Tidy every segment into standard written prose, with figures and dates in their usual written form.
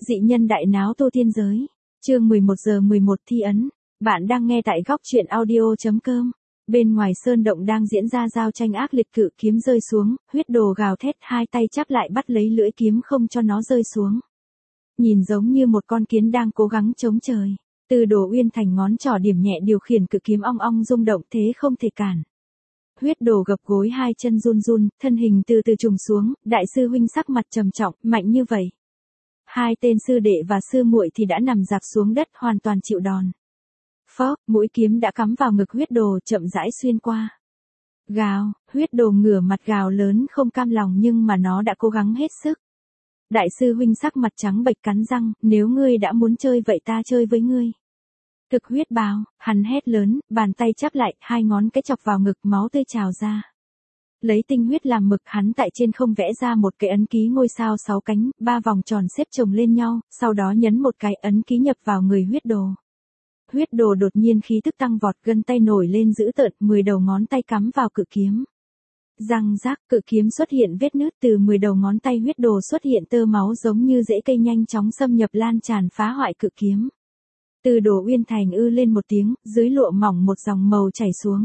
Dị nhân đại náo tu tiên giới. Chương 11:11 thi ấn. Bạn đang nghe tại góc truyện audio.com. Bên ngoài sơn động đang diễn ra giao tranh ác liệt, cự kiếm rơi xuống, huyết đồ gào thét, hai tay chắp lại bắt lấy lưỡi kiếm không cho nó rơi xuống. Nhìn giống như một con kiến đang cố gắng chống trời. Từ Đồ Uyên Thành ngón trỏ điểm nhẹ điều khiển cự kiếm ong ong rung động, thế không thể cản. Huyết đồ gập gối, hai chân run run, thân hình từ từ trùng xuống, đại sư huynh sắc mặt trầm trọng, mạnh như vậy. Hai tên sư đệ và sư muội thì đã nằm dạp xuống đất hoàn toàn chịu đòn. Phốc, mũi kiếm đã cắm vào ngực huyết đồ, chậm rãi xuyên qua. Gào, huyết đồ ngửa mặt gào lớn không cam lòng, nhưng mà nó đã cố gắng hết sức. Đại sư huynh sắc mặt trắng bệch cắn răng, nếu ngươi đã muốn chơi vậy ta chơi với ngươi. Thực huyết bào, hắn hét lớn, bàn tay chắp lại, hai ngón cái chọc vào ngực, máu tươi trào ra. Lấy tinh huyết làm mực, hắn tại trên không vẽ ra một cái ấn ký ngôi sao 6 cánh, 3 vòng tròn xếp chồng lên nhau, sau đó nhấn một cái ấn ký nhập vào người huyết đồ. Huyết đồ đột nhiên khí tức tăng vọt, gân tay nổi lên dữ tợn, 10 đầu ngón tay cắm vào cự kiếm. Răng rác, cự kiếm xuất hiện vết nứt, từ 10 đầu ngón tay huyết đồ xuất hiện tơ máu giống như rễ cây nhanh chóng xâm nhập lan tràn phá hoại cự kiếm. Từ Đồ Uyên Thành ư lên một tiếng, dưới lụa mỏng một dòng màu chảy xuống.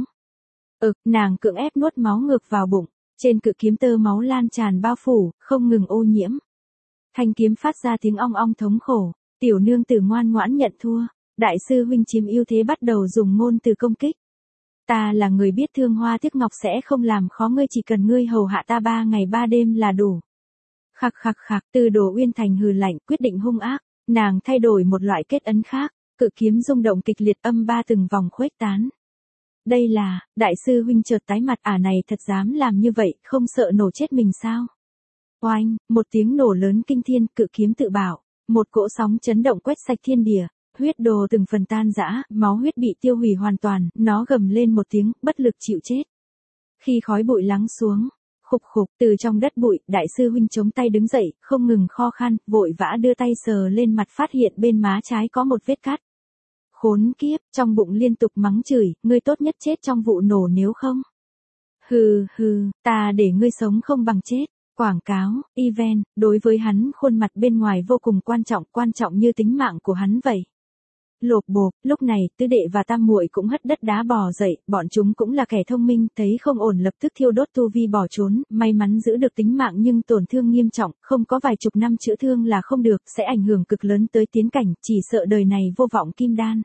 Nàng cưỡng ép nuốt máu ngược vào bụng, trên cự kiếm tơ máu lan tràn bao phủ, không ngừng ô nhiễm. Thanh kiếm phát ra tiếng ong ong thống khổ, tiểu nương tử ngoan ngoãn nhận thua, đại sư huynh chiếm ưu thế bắt đầu dùng ngôn từ công kích. Ta là người biết thương hoa tiếc ngọc, sẽ không làm khó ngươi, chỉ cần ngươi hầu hạ ta 3 ngày 3 đêm là đủ. Khặc khặc khặc, Từ Đồ Uyên Thành hừ lạnh, quyết định hung ác, nàng thay đổi một loại kết ấn khác, cự kiếm rung động kịch liệt, âm ba từng vòng khuếch tán. Đây là, đại sư huynh chợt tái mặt, này thật dám làm như vậy, không sợ nổ chết mình sao? Oanh, một tiếng nổ lớn kinh thiên, cự kiếm tự bảo, một cỗ sóng chấn động quét sạch thiên địa, huyết đồ từng phần tan rã, máu huyết bị tiêu hủy hoàn toàn, nó gầm lên một tiếng, bất lực chịu chết. Khi khói bụi lắng xuống, khục khục, từ trong đất bụi, đại sư huynh chống tay đứng dậy, không ngừng kho khan, vội vã đưa tay sờ lên mặt, phát hiện bên má trái có một vết cắt. Khốn kiếp, trong bụng liên tục mắng chửi, ngươi tốt nhất chết trong vụ nổ nếu không. Hừ hừ, ta để ngươi sống không bằng chết. Quảng cáo, event, đối với hắn khuôn mặt bên ngoài vô cùng quan trọng như tính mạng của hắn vậy. Lộp bộp, lúc này, tứ đệ và tam muội cũng hất đất đá bò dậy, bọn chúng cũng là kẻ thông minh, thấy không ổn lập tức thiêu đốt tu vi bỏ trốn, may mắn giữ được tính mạng nhưng tổn thương nghiêm trọng, không có vài chục năm chữa thương là không được, sẽ ảnh hưởng cực lớn tới tiến cảnh, chỉ sợ đời này vô vọng kim đan.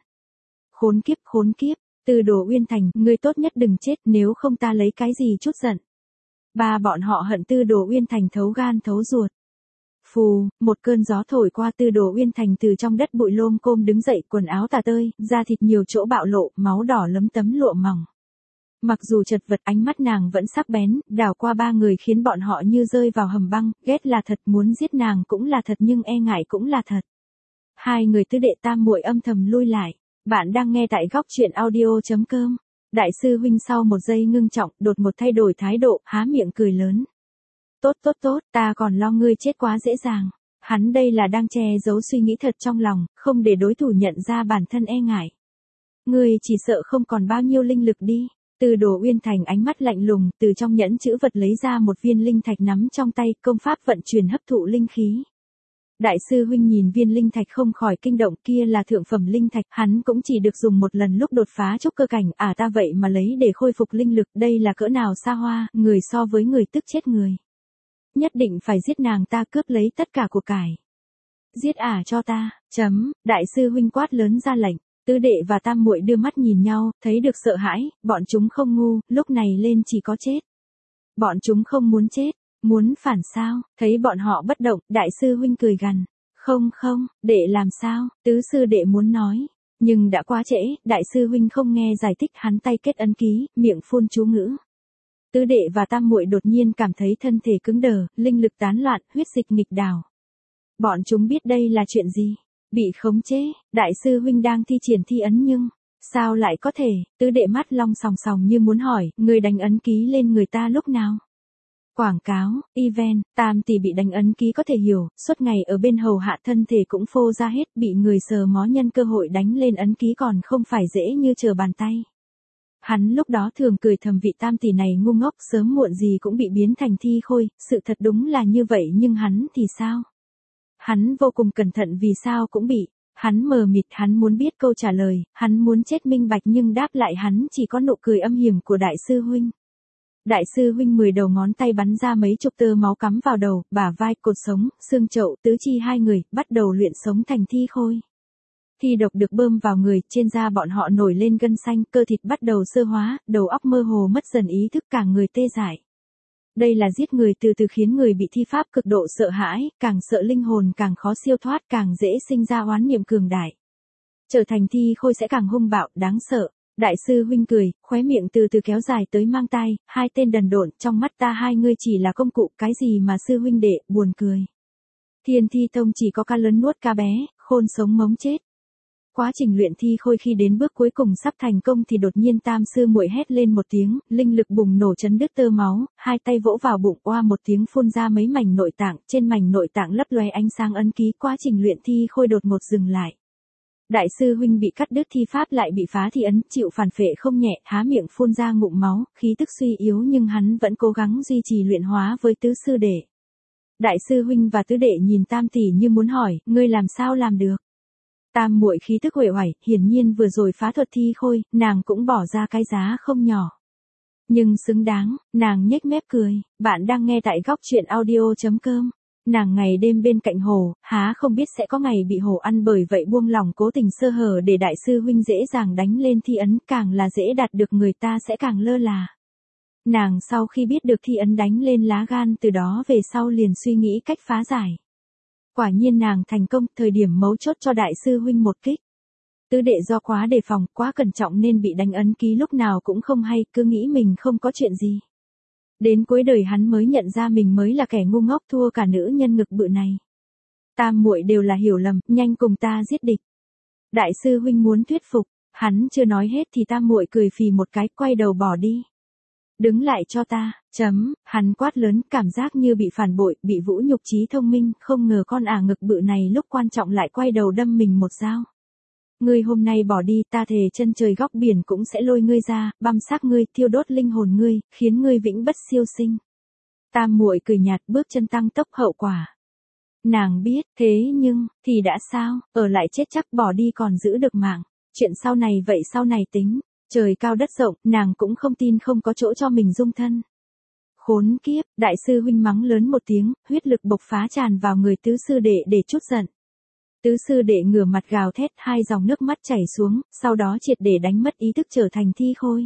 Khốn kiếp, Từ Đồ Uyên Thành, ngươi tốt nhất đừng chết, nếu không ta lấy cái gì chút giận. Ba bọn họ hận Từ Đồ Uyên Thành thấu gan thấu ruột. Phù, một cơn gió thổi qua, Từ Đồ Uyên Thành từ trong đất bụi lôm côm đứng dậy, quần áo tả tơi, da thịt nhiều chỗ bạo lộ, máu đỏ lấm tấm lụa mỏng. Mặc dù chật vật, ánh mắt nàng vẫn sắc bén, đảo qua ba người khiến bọn họ như rơi vào hầm băng, ghét là thật, muốn giết nàng cũng là thật, nhưng e ngại cũng là thật. Hai người tứ đệ tam muội âm thầm lui lại. Bạn đang nghe tại góc truyện audio.com. Đại sư huynh sau một giây ngưng trọng, đột một thay đổi thái độ, há miệng cười lớn. Tốt, ta còn lo ngươi chết quá dễ dàng. Hắn đây là đang che giấu suy nghĩ thật trong lòng, không để đối thủ nhận ra bản thân e ngại. Ngươi chỉ sợ không còn bao nhiêu linh lực đi. Từ Đồ Uyên Thành ánh mắt lạnh lùng, từ trong nhẫn chữ vật lấy ra một viên linh thạch nắm trong tay, công pháp vận chuyển hấp thụ linh khí. Đại sư huynh nhìn viên linh thạch không khỏi kinh động, kia là thượng phẩm linh thạch, hắn cũng chỉ được dùng một lần lúc đột phá trúc cơ cảnh, ta vậy mà lấy để khôi phục linh lực, đây là cỡ nào xa hoa, người so với người tức chết người. Nhất định phải giết nàng ta, cướp lấy tất cả của cải. Giết cho ta, đại sư huynh quát lớn ra lệnh, tứ đệ và tam muội đưa mắt nhìn nhau, thấy được sợ hãi, bọn chúng không ngu, lúc này lên chỉ có chết. Bọn chúng không muốn chết. Muốn phản sao, thấy bọn họ bất động, đại sư huynh cười gằn. Không, đệ làm sao, tứ sư đệ muốn nói. Nhưng đã quá trễ, đại sư huynh không nghe giải thích, hắn tay kết ấn ký, miệng phun chú ngữ. Tứ đệ và tam muội đột nhiên cảm thấy thân thể cứng đờ, linh lực tán loạn, huyết dịch nghịch đảo. Bọn chúng biết đây là chuyện gì? Bị khống chế, đại sư huynh đang thi triển thi ấn nhưng, sao lại có thể, tứ đệ mắt long sòng sòng như muốn hỏi, người đánh ấn ký lên người ta lúc nào? Quảng cáo, event, tam tỷ bị đánh ấn ký có thể hiểu, suốt ngày ở bên hầu hạ thân thể cũng phô ra hết, bị người sờ mó nhân cơ hội đánh lên ấn ký còn không phải dễ như trở bàn tay. Hắn lúc đó thường cười thầm, vị tam tỷ này ngu ngốc, sớm muộn gì cũng bị biến thành thi khôi, sự thật đúng là như vậy, nhưng hắn thì sao? Hắn vô cùng cẩn thận vì sao cũng bị. Hắn mờ mịt, hắn muốn biết câu trả lời, hắn muốn chết minh bạch nhưng đáp lại hắn chỉ có nụ cười âm hiểm của đại sư huynh. Đại sư huynh 10 đầu ngón tay bắn ra mấy chục tơ máu cắm vào đầu, bả vai, cột sống, xương chậu, tứ chi hai người, bắt đầu luyện sống thành thi khôi. Thi độc được bơm vào người, trên da bọn họ nổi lên gân xanh, cơ thịt bắt đầu xơ hóa, đầu óc mơ hồ mất dần ý thức, cả người tê dại. Đây là giết người từ từ khiến người bị thi pháp cực độ sợ hãi, càng sợ linh hồn càng khó siêu thoát, càng dễ sinh ra oán niệm cường đại. Trở thành thi khôi sẽ càng hung bạo, đáng sợ. Đại sư huynh cười, khóe miệng từ từ kéo dài tới mang tai, hai tên đần độn, trong mắt ta hai ngươi chỉ là công cụ, cái gì mà sư huynh đệ, buồn cười. Thiên Thi Tông chỉ có cá lớn nuốt cá bé, khôn sống mống chết. Quá trình luyện thi khôi khi đến bước cuối cùng sắp thành công thì đột nhiên tam sư muội hét lên một tiếng, linh lực bùng nổ chấn đứt tơ máu, hai tay vỗ vào bụng, oa một tiếng phun ra mấy mảnh nội tạng, trên mảnh nội tạng lấp loé ánh sáng ấn ký, quá trình luyện thi khôi đột ngột dừng lại. Đại sư huynh bị cắt đứt thi pháp lại bị phá thi ấn, chịu phản phệ không nhẹ, há miệng phun ra ngụm máu, khí tức suy yếu nhưng hắn vẫn cố gắng duy trì luyện hóa với tứ sư đệ. Đại sư huynh và tứ đệ nhìn tam tỷ như muốn hỏi, ngươi làm sao làm được? Tam muội khí tức uể oải, hiển nhiên vừa rồi phá thuật thi khôi, nàng cũng bỏ ra cái giá không nhỏ. Nhưng xứng đáng, nàng nhếch mép cười, bạn đang nghe tại góc truyện audio.com. Nàng ngày đêm bên cạnh hồ, há không biết sẽ có ngày bị hồ ăn, bởi vậy buông lòng cố tình sơ hở để đại sư huynh dễ dàng đánh lên thi ấn, càng là dễ đạt được người ta sẽ càng lơ là. Nàng sau khi biết được thi ấn đánh lên lá gan, từ đó về sau liền suy nghĩ cách phá giải. Quả nhiên nàng thành công, thời điểm mấu chốt cho đại sư huynh một kích. Tứ đệ do quá đề phòng, quá cẩn trọng nên bị đánh ấn ký lúc nào cũng không hay, cứ nghĩ mình không có chuyện gì. Đến cuối đời hắn mới nhận ra mình mới là kẻ ngu ngốc, thua cả nữ nhân ngực bự này. Tam muội đều là hiểu lầm, nhanh cùng ta giết địch. Đại sư huynh muốn thuyết phục, hắn chưa nói hết thì tam muội cười phì một cái, quay đầu bỏ đi. Đứng lại cho ta, hắn quát lớn, cảm giác như bị phản bội, bị vũ nhục trí thông minh, không ngờ con ngực bự này lúc quan trọng lại quay đầu đâm mình một dao. Ngươi hôm nay bỏ đi, ta thề chân trời góc biển cũng sẽ lôi ngươi ra, băm xác ngươi, thiêu đốt linh hồn ngươi, khiến ngươi vĩnh bất siêu sinh. Tam muội cười nhạt, bước chân tăng tốc, hậu quả. Nàng biết, thế nhưng, thì đã sao, ở lại chết chắc, bỏ đi còn giữ được mạng. Chuyện sau này vậy sau này tính. Trời cao đất rộng, nàng cũng không tin không có chỗ cho mình dung thân. Khốn kiếp, đại sư huynh mắng lớn một tiếng, huyết lực bộc phá tràn vào người tứ sư đệ để chút giận. Tứ sư đệ ngửa mặt gào thét, hai dòng nước mắt chảy xuống, sau đó triệt để đánh mất ý thức trở thành thi khôi.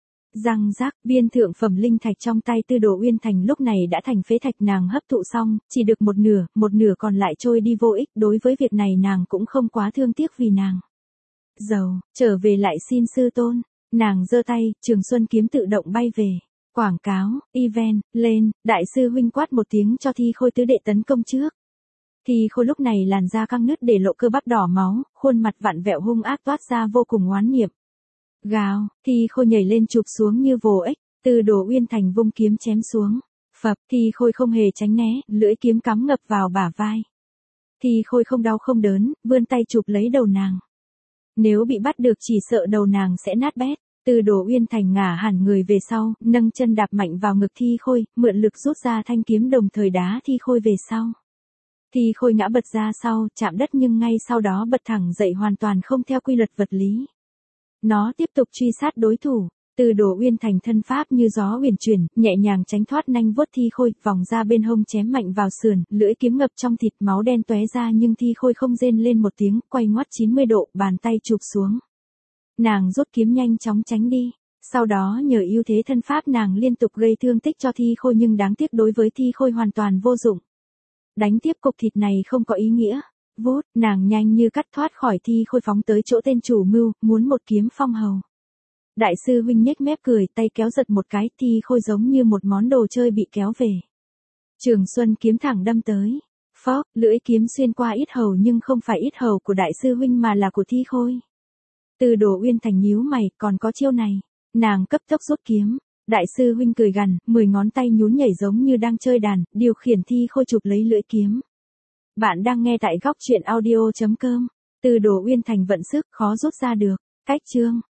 Răng rác, viên thượng phẩm linh thạch trong tay Tư Đồ Uyên Thành lúc này đã thành phế thạch, nàng hấp thụ xong, chỉ được một nửa còn lại trôi đi vô ích, đối với việc này nàng cũng không quá thương tiếc vì nàng giàu, trở về lại xin sư tôn. Nàng giơ tay, Trường Xuân kiếm tự động bay về. Quảng cáo, event, lên, đại sư huynh quát một tiếng cho thi khôi tứ đệ tấn công trước. Thi khôi lúc này làn da căng nứt để lộ cơ bắp đỏ máu, khuôn mặt vặn vẹo hung ác toát ra vô cùng oán niệm. Gào, thi khôi nhảy lên chụp xuống như vồ ếch, Tư Đồ Uyên Thành vung kiếm chém xuống. Phập, thi khôi không hề tránh né, lưỡi kiếm cắm ngập vào bả vai. Thi khôi không đau không đớn, vươn tay chụp lấy đầu nàng. Nếu bị bắt được chỉ sợ đầu nàng sẽ nát bét. Tư Đồ Uyên Thành ngả hẳn người về sau, nâng chân đạp mạnh vào ngực thi khôi, mượn lực rút ra thanh kiếm đồng thời đá thi khôi về sau. Thi khôi ngã bật ra sau, chạm đất nhưng ngay sau đó bật thẳng dậy hoàn toàn không theo quy luật vật lý. Nó tiếp tục truy sát đối thủ. Tư Đồ Uyên Thành thân pháp như gió uyển chuyển, nhẹ nhàng tránh thoát nanh vuốt thi khôi, vòng ra bên hông chém mạnh vào sườn, lưỡi kiếm ngập trong thịt, máu đen tóe ra nhưng thi khôi không rên lên một tiếng, quay ngoắt 90 độ, bàn tay chụp xuống. Nàng rút kiếm nhanh chóng tránh đi. Sau đó nhờ ưu thế thân pháp nàng liên tục gây thương tích cho thi khôi nhưng đáng tiếc đối với thi khôi hoàn toàn vô dụng. Đánh tiếp cục thịt này không có ý nghĩa. Vút, nàng nhanh như cắt thoát khỏi thi khôi phóng tới chỗ tên chủ mưu, muốn một kiếm phong hầu. Đại sư huynh nhếch mép cười, tay kéo giật một cái, thi khôi giống như một món đồ chơi bị kéo về. Trường Xuân kiếm thẳng đâm tới. Phốc, lưỡi kiếm xuyên qua yết hầu nhưng không phải yết hầu của đại sư huynh mà là của thi khôi. Tư Đồ Uyên Thành nhíu mày, còn có chiêu này. Nàng cấp tốc rút kiếm. Đại sư huynh cười gằn, 10 ngón tay nhún nhảy giống như đang chơi đàn, điều khiển thi khôi chụp lấy lưỡi kiếm. Bạn đang nghe tại góc truyện audio.com. Tư Đồ Uyên Thành vận sức, khó rút ra được. Cách chương.